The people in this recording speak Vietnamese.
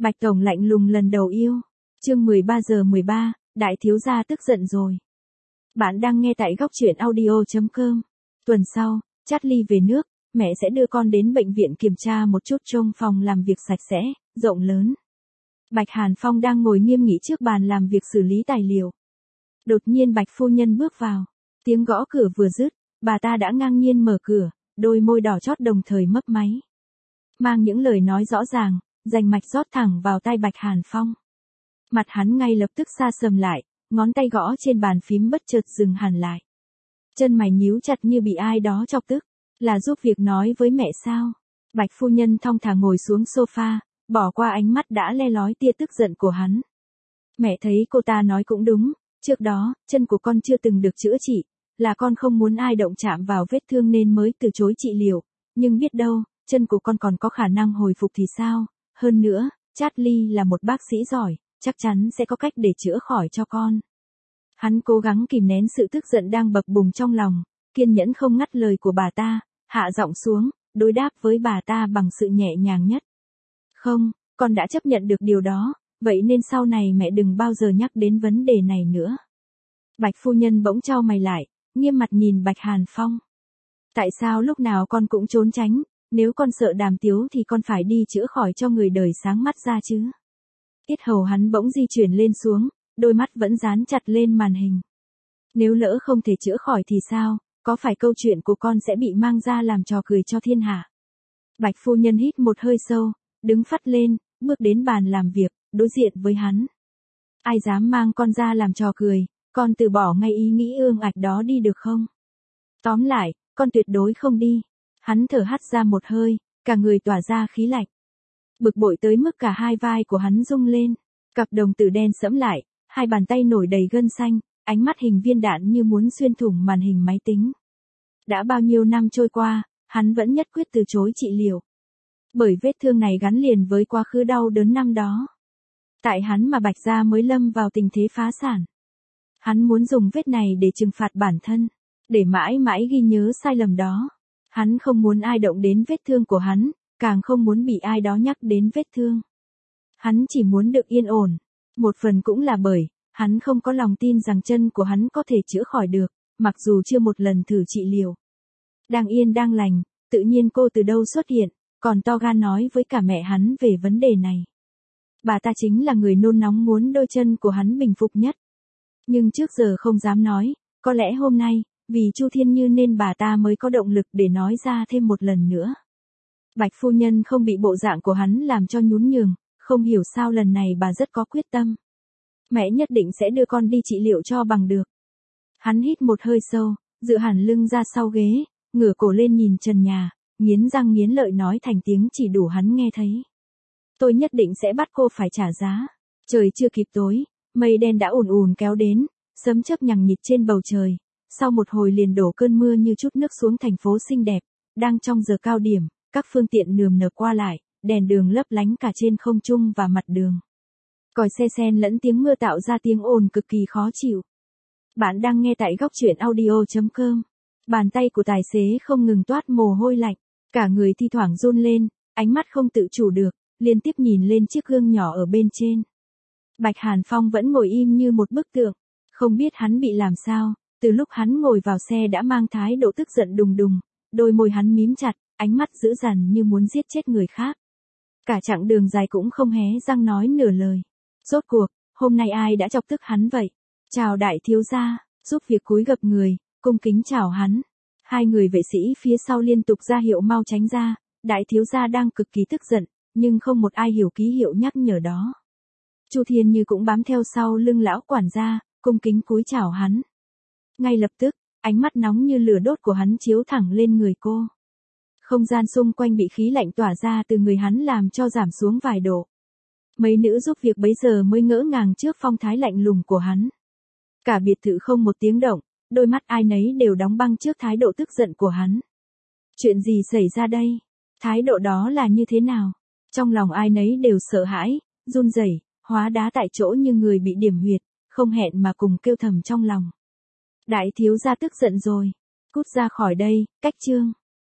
Bạch Tổng lạnh lùng lần đầu yêu. Chương 13:13, đại thiếu gia tức giận rồi. Bạn đang nghe tại góc truyện audio.com. Tuần sau, Charlie về nước, mẹ sẽ đưa con đến bệnh viện kiểm tra một chút trông phòng làm việc sạch sẽ, rộng lớn. Bạch Hàn Phong đang ngồi nghiêm nghị trước bàn làm việc xử lý tài liệu. Đột nhiên Bạch phu nhân bước vào. Tiếng gõ cửa vừa dứt, bà ta đã ngang nhiên mở cửa, đôi môi đỏ chót đồng thời mấp máy. Mang những lời nói rõ ràng, rành mạch rót thẳng vào tai Bạch Hàn Phong. Mặt hắn ngay lập tức sa sầm lại, ngón tay gõ trên bàn phím bất chợt dừng hẳn lại. Chân mày nhíu chặt như bị ai đó chọc tức. Là giúp việc nói với mẹ sao? Bạch phu nhân thong thả ngồi xuống sofa, bỏ qua ánh mắt đã le lói tia tức giận của hắn. Mẹ thấy cô ta nói cũng đúng, trước đó, chân của con chưa từng được chữa trị, là con không muốn ai động chạm vào vết thương nên mới từ chối trị liệu, nhưng biết đâu, chân của con còn có khả năng hồi phục thì sao? Hơn nữa, Charlie là một bác sĩ giỏi, chắc chắn sẽ có cách để chữa khỏi cho con. Hắn cố gắng kìm nén sự tức giận đang bập bùng trong lòng, kiên nhẫn không ngắt lời của bà ta, hạ giọng xuống, đối đáp với bà ta bằng sự nhẹ nhàng nhất. Không, con đã chấp nhận được điều đó, vậy nên sau này mẹ đừng bao giờ nhắc đến vấn đề này nữa. Bạch phu nhân bỗng chau mày lại, nghiêm mặt nhìn Bạch Hàn Phong. Tại sao lúc nào con cũng trốn tránh, nếu con sợ đàm tiếu thì con phải đi chữa khỏi cho người đời sáng mắt ra chứ. Yết hầu hắn bỗng di chuyển lên xuống, đôi mắt vẫn dán chặt lên màn hình. Nếu lỡ không thể chữa khỏi thì sao, có phải câu chuyện của con sẽ bị mang ra làm trò cười cho thiên hạ? Bạch phu nhân hít một hơi sâu, đứng phắt lên, bước đến bàn làm việc, đối diện với hắn. Ai dám mang con ra làm trò cười, con từ bỏ ngay ý nghĩ ương ạch đó đi được không? Tóm lại, con tuyệt đối không đi. Hắn thở hắt ra một hơi, cả người tỏa ra khí lạnh. Bực bội tới mức cả hai vai của hắn rung lên, cặp đồng tử đen sẫm lại, hai bàn tay nổi đầy gân xanh, ánh mắt hình viên đạn như muốn xuyên thủng màn hình máy tính. Đã bao nhiêu năm trôi qua, hắn vẫn nhất quyết từ chối trị liệu. Bởi vết thương này gắn liền với quá khứ đau đớn năm đó. Tại hắn mà Bạch gia mới lâm vào tình thế phá sản. Hắn muốn dùng vết này để trừng phạt bản thân, để mãi mãi ghi nhớ sai lầm đó. Hắn không muốn ai động đến vết thương của hắn, càng không muốn bị ai đó nhắc đến vết thương. Hắn chỉ muốn được yên ổn, một phần cũng là bởi, hắn không có lòng tin rằng chân của hắn có thể chữa khỏi được, mặc dù chưa một lần thử trị liệu. Đang yên đang lành, tự nhiên cô từ đâu xuất hiện, còn to gan nói với cả mẹ hắn về vấn đề này. Bà ta chính là người nôn nóng muốn đôi chân của hắn bình phục nhất. Nhưng trước giờ không dám nói, có lẽ hôm nay, vì Chu Thiên Như nên bà ta mới có động lực để nói ra thêm một lần nữa. Bạch phu nhân không bị bộ dạng của hắn làm cho nhún nhường, không hiểu sao lần này bà rất có quyết tâm. Mẹ nhất định sẽ đưa con đi trị liệu cho bằng được. Hắn hít một hơi sâu, dựa hẳn lưng ra sau ghế, ngửa cổ lên nhìn trần nhà, nghiến răng nghiến lợi nói thành tiếng chỉ đủ hắn nghe thấy. Tôi nhất định sẽ bắt cô phải trả giá. Trời chưa kịp tối, mây đen đã ùn ùn kéo đến, sấm chớp nhằng nhịt trên bầu trời. Sau một hồi liền đổ cơn mưa như chút nước xuống thành phố xinh đẹp, đang trong giờ cao điểm, các phương tiện nườm nượp qua lại, đèn đường lấp lánh cả trên không trung và mặt đường. Còi xe xen lẫn tiếng mưa tạo ra tiếng ồn cực kỳ khó chịu. Bạn đang nghe tại góc truyện audio.com. Bàn tay của tài xế không ngừng toát mồ hôi lạnh, cả người thi thoảng run lên, ánh mắt không tự chủ được, liên tiếp nhìn lên chiếc gương nhỏ ở bên trên. Bạch Hàn Phong vẫn ngồi im như một bức tượng, không biết hắn bị làm sao, từ lúc hắn ngồi vào xe đã mang thái độ tức giận đùng đùng, đôi môi hắn mím chặt, ánh mắt dữ dằn như muốn giết chết người khác. Cả chặng đường dài cũng không hé răng nói nửa lời. Rốt cuộc, hôm nay ai đã chọc tức hắn vậy? Chào đại thiếu gia, giúp việc cúi gập người, cung kính chào hắn. Hai người vệ sĩ phía sau liên tục ra hiệu mau tránh ra, đại thiếu gia đang cực kỳ tức giận, nhưng không một ai hiểu ký hiệu nhắc nhở đó. Chu Thiên Như cũng bám theo sau lưng lão quản gia, cung kính cúi chào hắn. Ngay lập tức, ánh mắt nóng như lửa đốt của hắn chiếu thẳng lên người cô. Không gian xung quanh bị khí lạnh tỏa ra từ người hắn làm cho giảm xuống vài độ. Mấy nữ giúp việc bấy giờ mới ngỡ ngàng trước phong thái lạnh lùng của hắn. Cả biệt thự không một tiếng động, đôi mắt ai nấy đều đóng băng trước thái độ tức giận của hắn. Chuyện gì xảy ra đây? Thái độ đó là như thế nào? Trong lòng ai nấy đều sợ hãi, run rẩy, hóa đá tại chỗ như người bị điểm huyệt, không hẹn mà cùng kêu thầm trong lòng. Đại thiếu gia tức giận rồi, cút ra khỏi đây, cách chương.